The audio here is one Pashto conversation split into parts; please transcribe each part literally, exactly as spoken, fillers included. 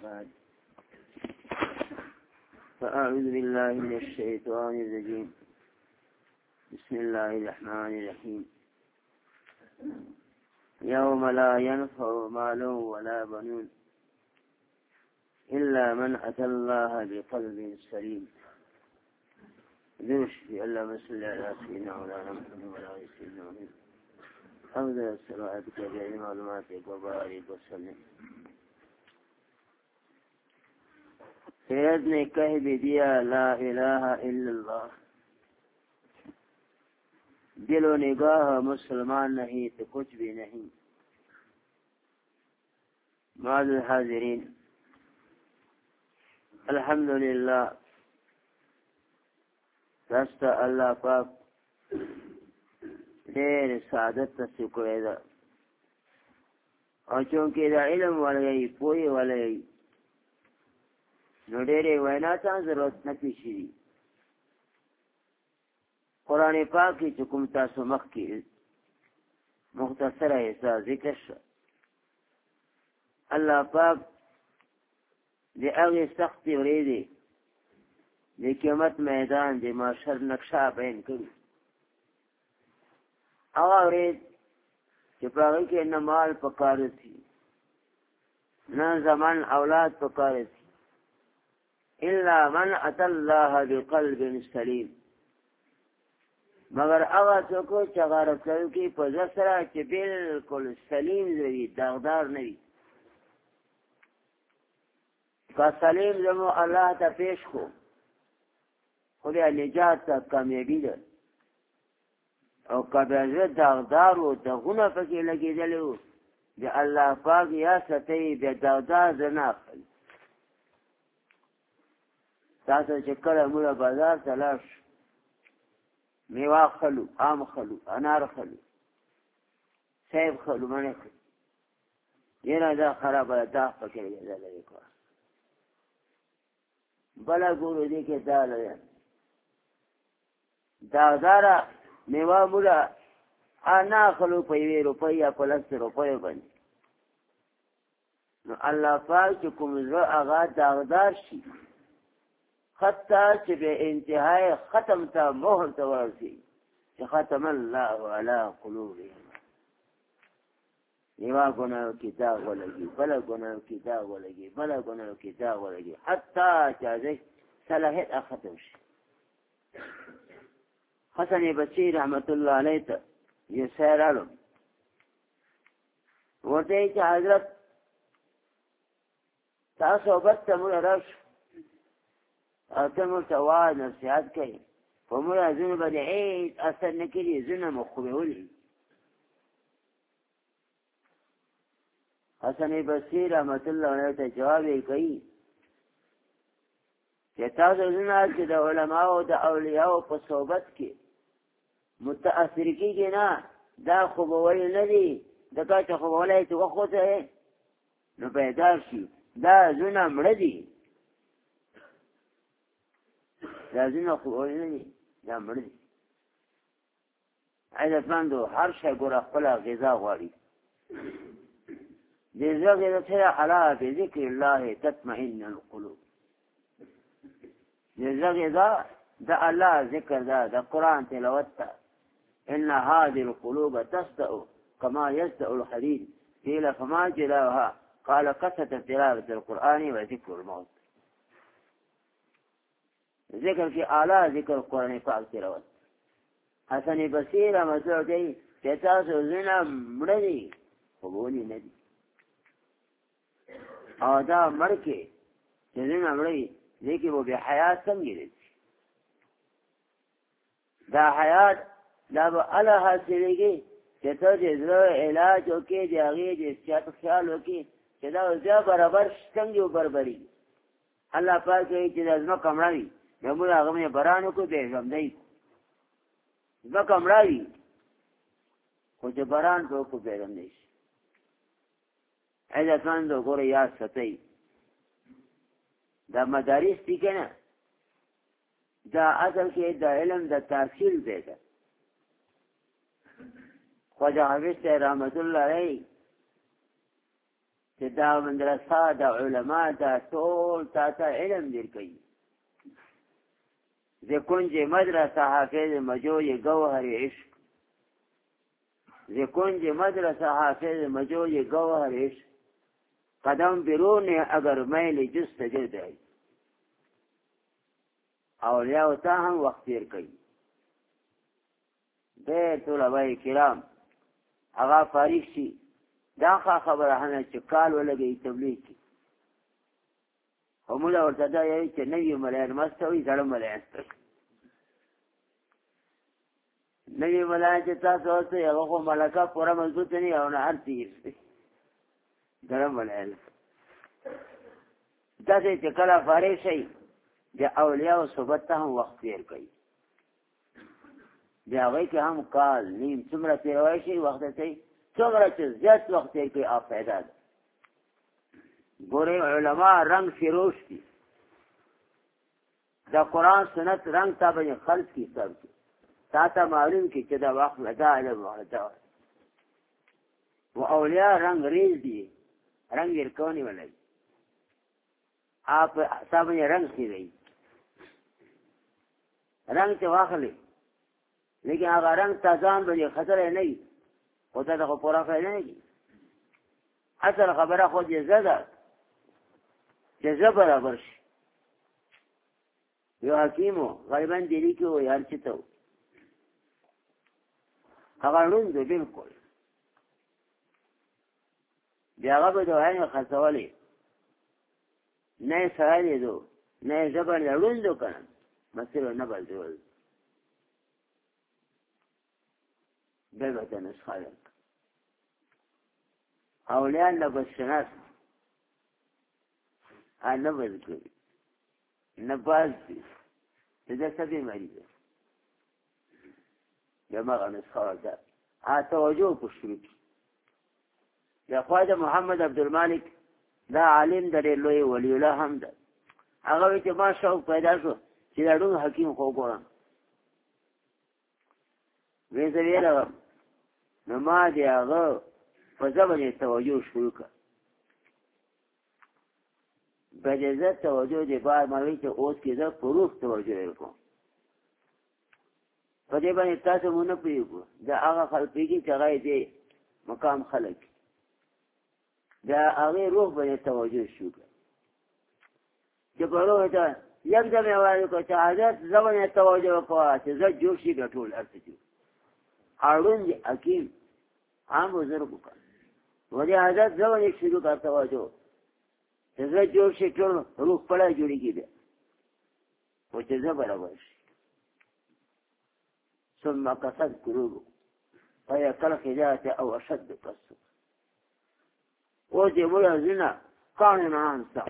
بعد فأعوذ بالله من الشيطان الرجيم بسم الله الرحمن الرحيم يوم لا ينفع مال ولا بنون إلا من أتى الله بقلب سليم. ذوش في الله مسؤول على سيدنا مولانا محمد وعلى آله سيدنا محمد حمد الصلواتك بجميع معلوماتك وبارك وسلم. سید نے کہہ بھی دیا لا الہ الا اللہ، دل و نگاہ مسلمان نہیں تو کچھ بھی نہیں. معاذ الحاضرین، الحمدللہ رستا اللہ پاک دیر سعادت تسکڑے دا، اور چونکہ دا علم والگئی پوئی والگئی نو ډېرې وینا ته ضرورت نه پیښي. قرآن پاک کې چې کوم تاسو مخکې مختصره حصہ ذکر شو، الله پاک د هغې سختې ورځې د قیامت میدان د محشر نقشه بیان کړي. هغه ورځ چې په هغې کې نه مال پکار شي، نه زمان اولاد پکار شي، الا من اتى الله بقلب سلیم، مگر هغه څوک چې هغه رسول کې په زړه سره چې بالکل سلیم وي، داغدار نه وي. که سلیم زمو الله ته پیش کو خو بیا نجات ته کامیابي ده، او که بیا زړه داغدار و دغونه پکې لګېدلی و د الله پاک یا ستوي بیا داغدار زه نه اخلي. تاسو چې کله موږ بازار ته لاړ شو، میوه خلو، آم خلو، انار خلو، سیب خلو، مڼې خلو، یاره دا خرابه ده، داغ پکې لګېدلی کار بله ګورو دې کې دا لږه داغداره میوه موږ نه اخلو په یوې روپۍ یا په لسو روپیو باندې. نو الله پاک چې کوم زړه هغه داغدار شي، حتی چې به انتهای ختم ته مهر ته ورسي چې ختم الله علی قلوبهم، یوه ګناه کې داغ ولګي، بله ګناه کې داغ ولګي، بله ګناه کې داغ ولګي، حتی چې هغې صلاحیت ختم شي. حسن بصري رحمت الله علیه ته یو سړی راغلم، ورته یې چې حضرت تاسو صحبت ته موږ راشو او ته موږ ته وعظ نصیحت کوي، په موږ ځینو باندې هېڅ اثر نه کړي، ځینو مو خوبولي. حسن بصري رحمت الله علیه ته جواب یې کوي چې تاسو ځینو چې د علماو د اولیاو په صحبت کې متاثر کېږي نه، دا خوبول نه دي، ځکه چې خوبولی چې وخوځوې نو پیدا شي، دا زونه مړه دي، دا زونه خوبول نه دي، دا مړه دي. عزتمندو، هر شی ګوره خپله غذا غواړي. د زړه غذا سره الا بذکر الله تطمئن القلوب، د زړه غذا د الله ذکر ده، د قرآن تلاوت ده. ان هذه القلوب تصدأ كما يصدأ الحديد قيل فما جلاؤها قال قصة تلاوة القرآن وذكر الموت. ذکر کی اعلیٰ ذکر قرآن پاک تلاوت. حسن بصري رحمت الله علیه چې تاسو زونه مړه دي، خوبولي نه دي، او دا مړ کې چې زونه مړه دي دې کې به بیا حیات څنګه دی؟ دا حیات دا به هله حاصلېږي چې ته د زړه علاج وکړې، د هغې د صحت خیال وکړې چې دا زه برابر څنګه وبربري. الله پاک کوي چې دا ځمکه مړه وي، نو موږ هغه باندې باران وکړو، بیا یې ژوندی کړو. ځمکه مړه وي خو چې باران پرې وکړو بیا ژوندی شي. عزتمندو، ګوره یاد ساتئ، دا مدارس دي که نه، دا اصل کې د علم د تحصیل دی ده. خواجه حافظ صاحب رحمت الله علیه چې دا مدرسه د علما دا ټول تا ته علم درکوي. ز کنج مدرسه حافظ مجوی گوهر عشق، ز کنج مدرسه حافظ مجوی گوهر عشق، قدم برون اگر میل جست جدائی. اولیاء تا هم وقت تیر کوي. ډېر طلبه کرام هغه فارغ شي دا خبره هنه چې کال ولګي تبلیغ کی همولا ورته دا یې چې نوی ملایان مستوي زړه ملایان نوی ملایان چې تاسو اوسه یو خو ملکه پوره مضبوط نه او نه هر تیر زړه ملایان دا چې کله فارغ شي د اولیاء صحبت ته هم وخت تیر کوي. بیا هغوی کې هم کال نیم څومره تېروی شي وخت ته څومره چې زیات وخت تېر کوي آپ پیدا ده. ګورئ علما رنگ فروش دي د قرآن سنت رنگ تا باندې خلط کی سب کی تا ته معلوم کی چې دا وخت دا علم وحده و اولیاء رنگ ریز دي رنگ ورکونی ولای آپ تا باندې رنگ خیری رنگ ته واخلي لیکن هغه رنگ تازان باندې خطر نه وي او دا خو پورا خیر نه وي. اصل خبره خو دې زده جزا برابر شي. یو حکیمو غالبا دلی کې وي هر څه ته هغه لون دی بالکل بیا هغه به دوه خاصولې نه سهالې دو نه زبر لون دو کنه مسله نه بلځول بلبته نسخه اولیاء لبس شناس نه بذکر نه باز دي دا سبي مریض جماعه نسخه ده ا توجه په شروع یا خواجه محمد عبدالمالک دا عالم درې لوی ولی الله هم ده هغه چې ما شوق پیدا شو چې دا ډون حکیم خو ګورم وې زه ویل نو ما دې هغه په ځبنې توجه شروع کړ بجزه توجه دې بعد ما وی چې اوس کې دا پروف توجه وکړم په دې باندې تاسو مونږ پیږو دا هغه خلک پیږي چې هغه دې مقام خلک دا هغه روح باندې توجه شو چې په روح ته یک ځای وایي کو چې حضرت زمونه توجه وکړه چې زه جوړ شي ګټول ارتجو اړون دي حکیم عام بزرګ وکړه ولې حضرت زمونه شروع کړ توجه چې زه جوړ شي ټول روح پړه جوړیږي بیا او چې زه برابر شي ثم قصد قلوب فهي كالخجاة او اشد قسوة وجه مولا زنا كان نانسا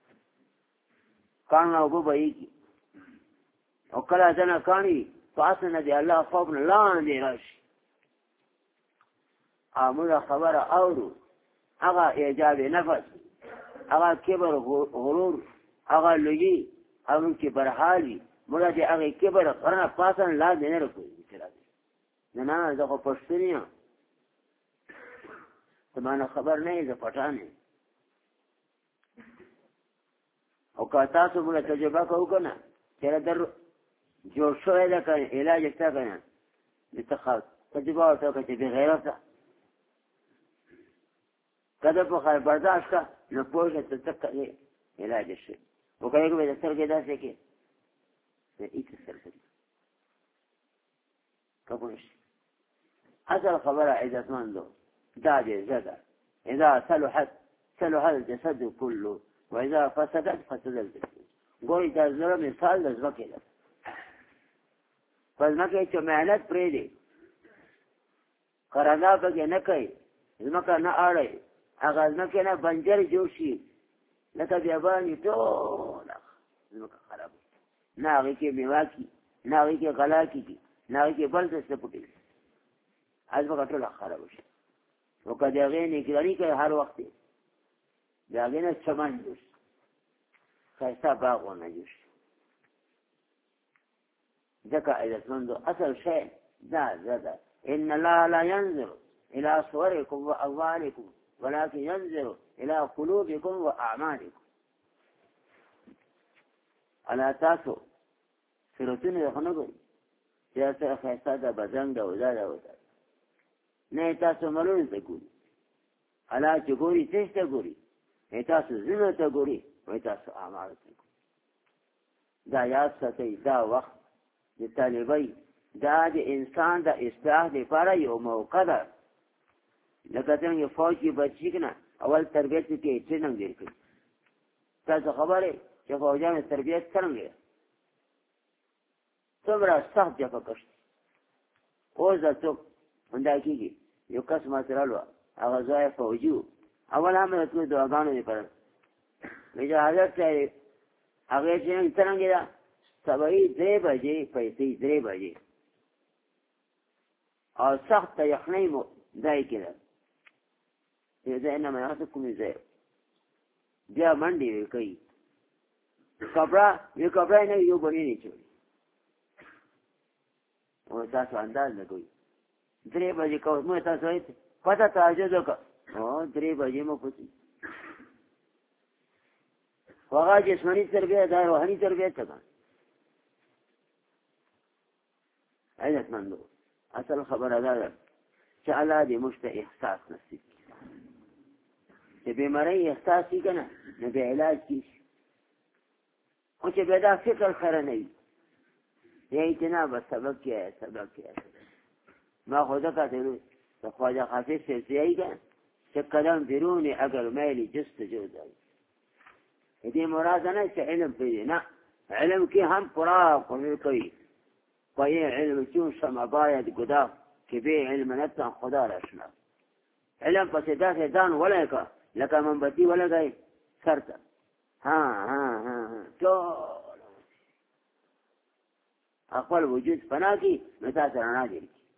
كان ابو بيكي او کلا زنا کانی فاسنا دی الله خوف لا دی راشي امر خبر اورو هغه ایجاب نفس هغه کبر غرور هغه لوی هغه کبر حالي مولا دی هغه کبر قرنه پاسن لا دی نه رکوي نه نه زه خو پښتون یم زمانه خبر نه زه پټانه او که تاسو موږ تجربه کوو کنه چې در جوړ شوی ده کنه علاج شته کنه لتخاف تجربه ورته کوي چې بغیرته کله په خیر برداشت کا نو پوهه ته تک علاج شي وکړي کوي د سرګې داسې کې د ایت سرګې کبوش اصل خبره عزتمندو داجه زده اذا صلحت صلح الجسد كله واذا فسدت فسد الجسد ګوري دا زړه مثال د ځکه ده پس نه کې چې مهنت پرې دي قرانا به نه کوي ځمکه نه اړي هغه نه کې نه بنجر جوړ شي لکه بیا باندې ټول ځمکه خراب نه هغه کې میواکی نه هغه کې غلا کیږي نه هغه کې بل څه پټي ازمه ټول خراب شي وکړه هغه نه کړی که هر وخت دا هغه نه چمن جوړ خاصه باغونه جوړ ځکه عزتمندو اصل شی دا زده ان الله لا ينظر الى صوركم واوانكم ولكن ينظر الى قلوبكم واعمالكم. الا تاسو صورتونه خو نه ګورئ چې دا سره ښایسته ده بدرنګ ده او دا ده او دا نه تاسو ملون ته ګورئ. الا چې ګورئ څه ته ګورئ؟ تاسو زړه ته ګورئ او تاسو اعمال ته ګورئ. دا یاد ساتئ دا وخت د طالبۍ دا د انسان د اصلاح لپاره یو موقع ده. لکه څنګه فوج کې بچي که نه اول تربیت کې ټریننګ ډېر کوي. تاسو خبرې چې فوجیانو تربیت څرنګه ده څومره سخت جفا کشت. اوس دا څوک همدا کېږي. یو کس ما سره راغلو هغه ځای فوجي و. اول هم د ټولو دعاګانو لپاره وایي چې حضرت صاحب هغې ټریننګ څرنګه ده سبایي درې بجې پیسې درې بجې او سخته یخنۍ مو ځای کې ده. دې ځای نه مناسب کومې ځای بیا منډې وې کوي. کپړه یو کپړه نه یو بڼې نه چوي او تاسو انداز لګوئ درې بجې کوو مو تاسو وایي پته تهجد وکړه او درې بجې مو پوڅي. هغه جسماني تربیت دا روحاني تربیت ته ده. عزتمندو اصل خبره دا ده چې الله دې موږ ته احساس نصیب کړي. چې بیمارۍ احساس وي که نه نو بیا علاج کېږي. خو چې بیا دا فکر خره نه وي یا اجتناب به سبق کې آیا سبق کې آیا. ما خو ځکه ته د خواجه حافظ سلسیه‌ای که چې قدم بیرونی اگر میلی جست جوزایی. دې مراد نه چې علم پیدا نه علم کې هم پورا قبول کوي. پای علم چون شمع باید گداخت که به علم نتان خدا را شناخت. علم پس داسې ځان ولګه لکه منبتي ولګئ سر ته ها ها ها ټول خپل وجود فنا کړي نو تاسو رڼا ډېر کړي.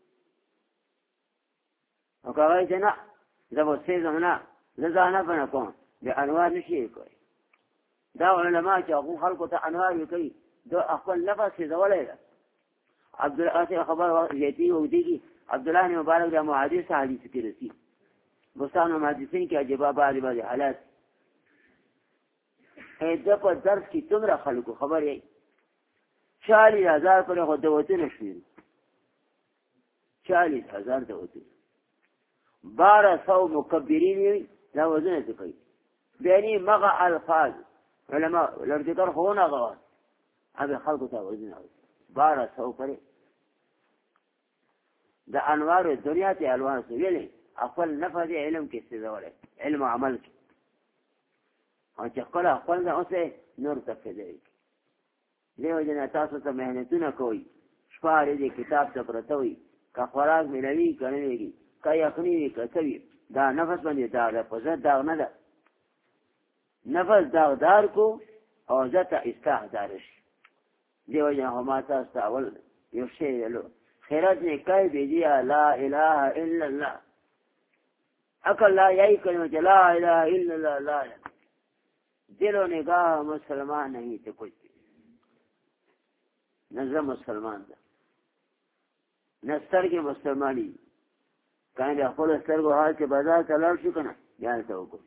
او که وایي چې نه زه به سېږم نه زه ځان نه فنا کوم بیا انوار نه شي کوی. دا علما چې هغو خلکو ته انوار کوي دا خپل نفس سېځولی ده. عبدالله خبر زیتی وګدیږي عبدالله نے مبارک دا محادث حدیث کې رسی بستان محادثین کې عجبا بعض بعض حالات ایده په درس کې څومره خلکو خبر یې چالیس هزار پرې خو دوتونه شوي چالیس هزار دوتونه بارہ سو مکبرین وي دا وزنه څه کوي. بیانې مغه الفاظ علما لرذکر خو نه غوا هغه خلکو ته وزنه بارہ سو پرې د انوار دنیا ته الوان سو ویلې خپل نفذ علم کې استدواله علم عمل کې او چې خپل خپل نه اوسه نور تفیدای. دیو جن تاسو ته مهنتونه کوي شپاره دې کتاب ته پرته وي کا خوراک ملوي کوي کا یخني کوي دا نفس باندې دا په ځد دا نه ده. نفس داغدار کو او ذات اصلاح دارش. دیو جن هم تاسو اول یو شی له خیرات نے کہہ دیا لا الہ الا اللہ عقل لا یہی کلمہ لا الہ الا اللہ لا دل و نگاہ مسلمان نہیں تو کچھ نظر مسلمان دا نستر کے مسلمانی کہیں دے خود استر کو حال کے بازار تلار شکنا یعنی تو کو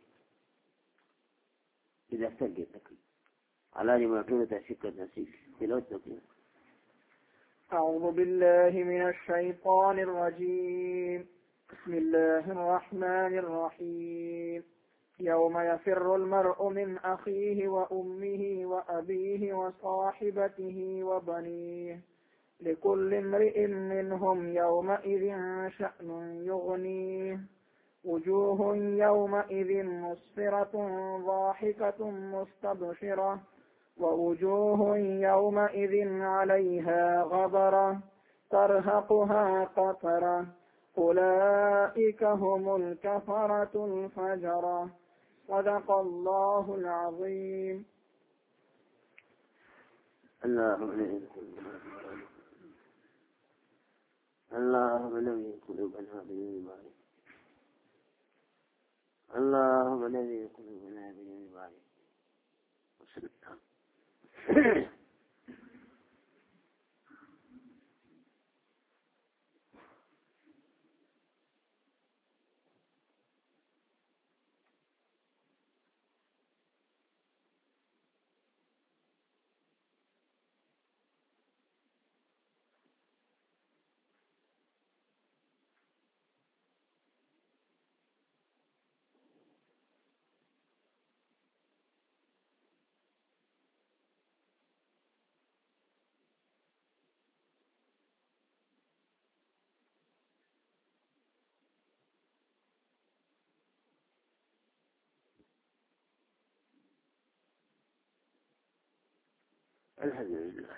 یہ استر کے تکلی اللہ نے مطلوب تشکر نصیب تلوت تکلی. أعوذ بالله من الشيطان الرجيم. بسم الله الرحمن الرحيم. يوم يفر المرء من أخيه وأمه وأبيه وصاحبته وبنيه لكل امرئ منهم يومئذ شأن يغنيه وجوه يومئذ مسفرة ضاحكة مستبشرة ووجوه يومئذ عليها غبرة ترهقها قترة أولئك هم الكفرة الفجرة. صدق الله العظيم. اللهم نبي قلوبنا بالإيمان اللهم نبي قلوبنا بالإيمان وسلم. الحمد لله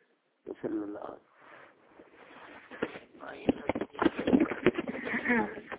وصلى الله عليه وسلم.